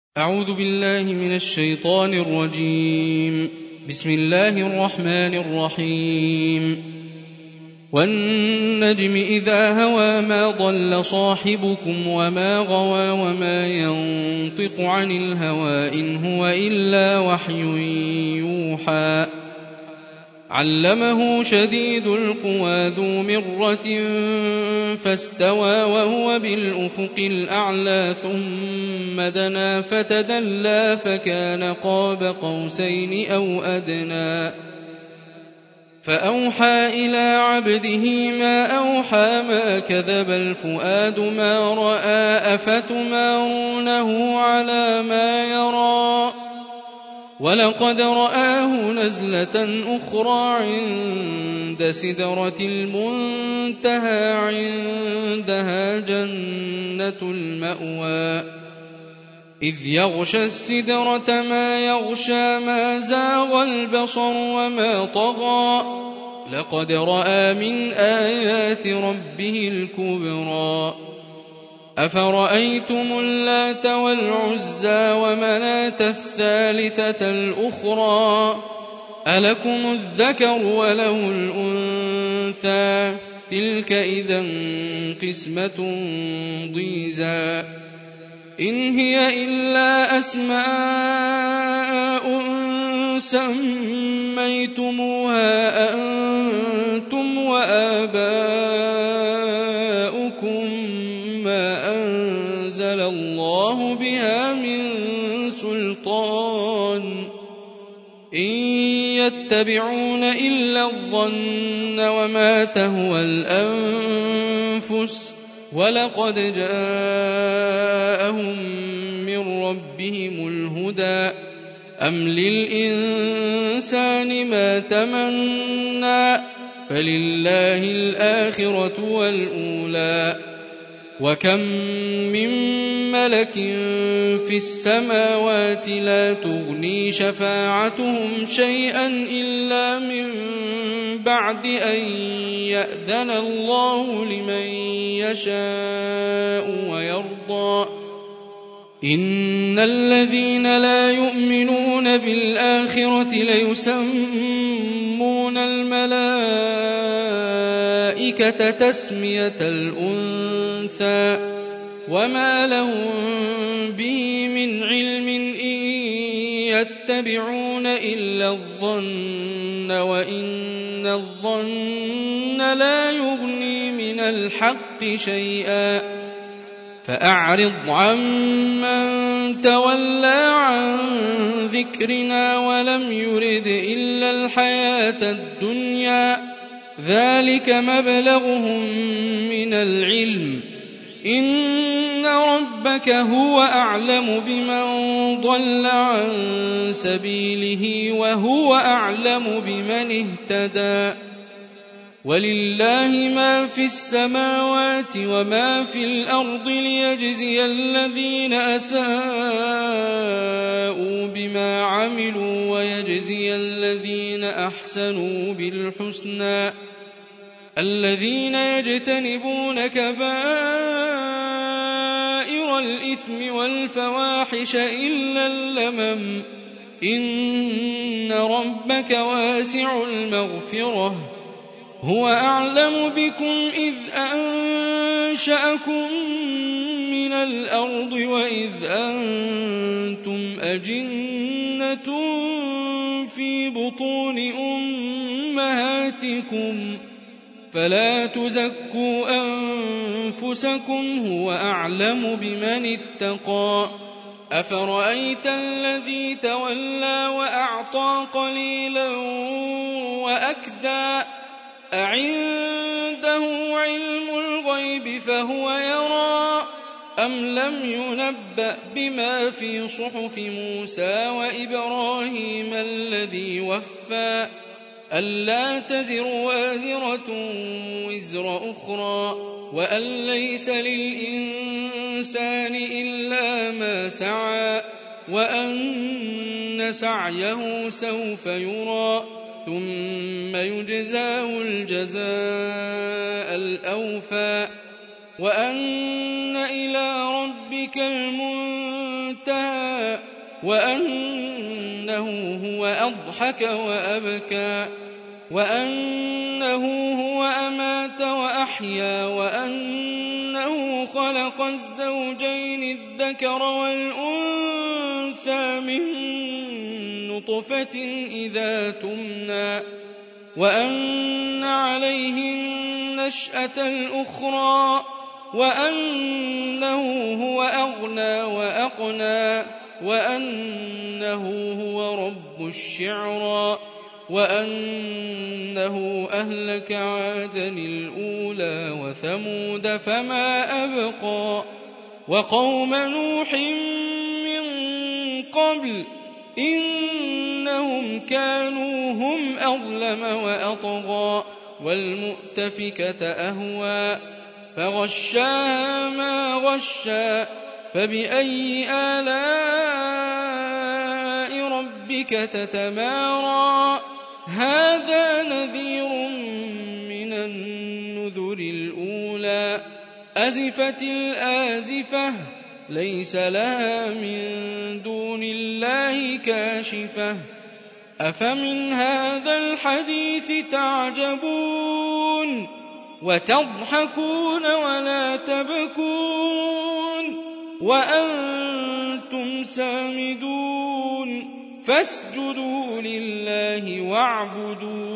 أعوذ بالله من الشيطان الرجيم. بسم الله الرحمن الرحيم. والنجم إذا هوى ما ضل صاحبكم وما غوى وما ينطق عن الهوى إن هو إلا وحي يوحى. علمه شديد القوى ذو مرة فاستوى وهو بالأفق الأعلى ثم دنا فتدلى فكان قاب قوسين أو أدنى فأوحى إلى عبده ما أوحى ما كذب الفؤاد ما رأى أفتمارونه على ما يرى ولقد رآه نزلة أخرى عند سدرة المنتهى عندها جنة المأوى إذ يغشى السدرة ما يغشى ما زاغ البصر وما طغى لقد رأى من آيات ربه الكبرى أفرأيتم اللات والعزى ومناة الثالثة الأخرى ألكم الذكر وله الأنثى تلك إذا قسمة ضيزى إن هي إلا أسماء سميتموها أنتم وآباؤكم ما أنزل الله بها من سلطان إن يتبعون إلا الظن وما تهوى الأنفس ولقد جاءهم من ربهم الهدى أم للإنسان ما تمنى فلله الآخرة والأولى وكم من ملك في السماوات لا تغني شفاعتهم شيئا إلا من بعد أن يأذن الله لمن يشاء ويرضى إن الذين لا يؤمنون بالآخرة ليسمون الملائكة تسمية الأنثى وما لهم به من علم إن يتبعون إلا الظن وإن الظن لا يغني من الحق شيئا فأعرض عمن تولى عن ذكرنا ولم يرد إلا الحياة الدنيا ذلك مبلغهم من العلم إن ربك هو أعلم بمن ضل عن سبيله وهو أعلم بمن اهتدى ولله ما في السماوات وما في الأرض ليجزي الذين أساءوا بما عملوا ويجزي الذين أحسنوا بالحسنى الذين يجتنبون كبائر الإثم والفواحش إلا اللمم إن ربك واسع المغفرة هو أعلم بكم إذ أنشأكم من الأرض وإذ أنتم أجنة في بطون أمهاتكم فلا تزكوا أنفسكم هو أعلم بمن اتقى أفرأيت الذي تولى وأعطى قليلا وأكدى أعنده علم الغيب فهو يرى أم لم ينبأ بما في صحف موسى وإبراهيم الذي وفى ألا تزر وازرة وزر أخرى وأن ليس للإنسان إلا ما سعى وأن سعيه سوف يرى ثم يجزاه الجزاء الأوفى وأن إلى ربك المنتهى انتهى وأنه هو أضحك وأبكى وأنه هو أمات وأحيا وأنه خلق الزوجين الذكر والأنثى من نطفة إذا تمنى وأن عليه النشأة الأخرى وأنه هو أغنى وأقنى وأنه هو رب الشعرى وأنه أهلك عادا الأولى وثمود فما أبقى وقوم نوح من قبل إنهم كانوا هم أظلم وأطغى والمؤتفكة أهوى فغشاها ما غشى فبأي آلاء ربك تتمارى هذا نذير من النذر الأولى أزفت الآزفة ليس لها من دون الله كاشفة أفمن هذا الحديث تعجبون وتضحكون ولا تبكون وأنتم سامدون فاسجدوا لله واعبدوا